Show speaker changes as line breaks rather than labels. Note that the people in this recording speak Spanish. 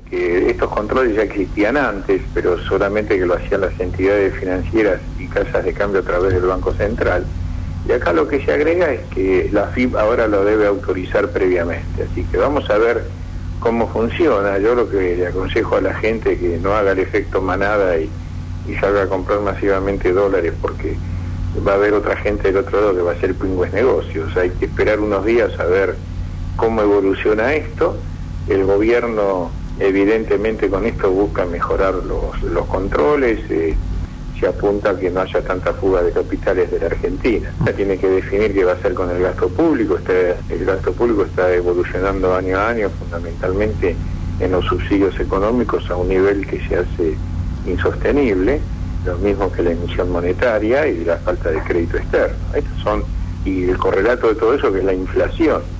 que estos controles ya existían antes, pero solamente que lo hacían las entidades financieras y casas de cambio a través del Banco Central. Y acá lo que se agrega es que la AFIP ahora lo debe autorizar previamente, así que vamos a ver cómo funciona. Yo lo que le aconsejo a la gente es que no haga el efecto manada y salga a comprar masivamente dólares, porque va a haber otra gente del otro lado que va a hacer pingües negocios. Hay que esperar unos días a ver cómo evoluciona esto. El gobierno evidentemente con esto busca mejorar los controles, se apunta a que no haya tanta fuga de capitales de la Argentina. Tiene que definir qué va a hacer con el gasto público. El gasto público está evolucionando año a año, fundamentalmente en los subsidios económicos, a un nivel que se hace insostenible, lo mismo que la emisión monetaria y la falta de crédito externo. Estos son, y el correlato de todo eso, que es la inflación.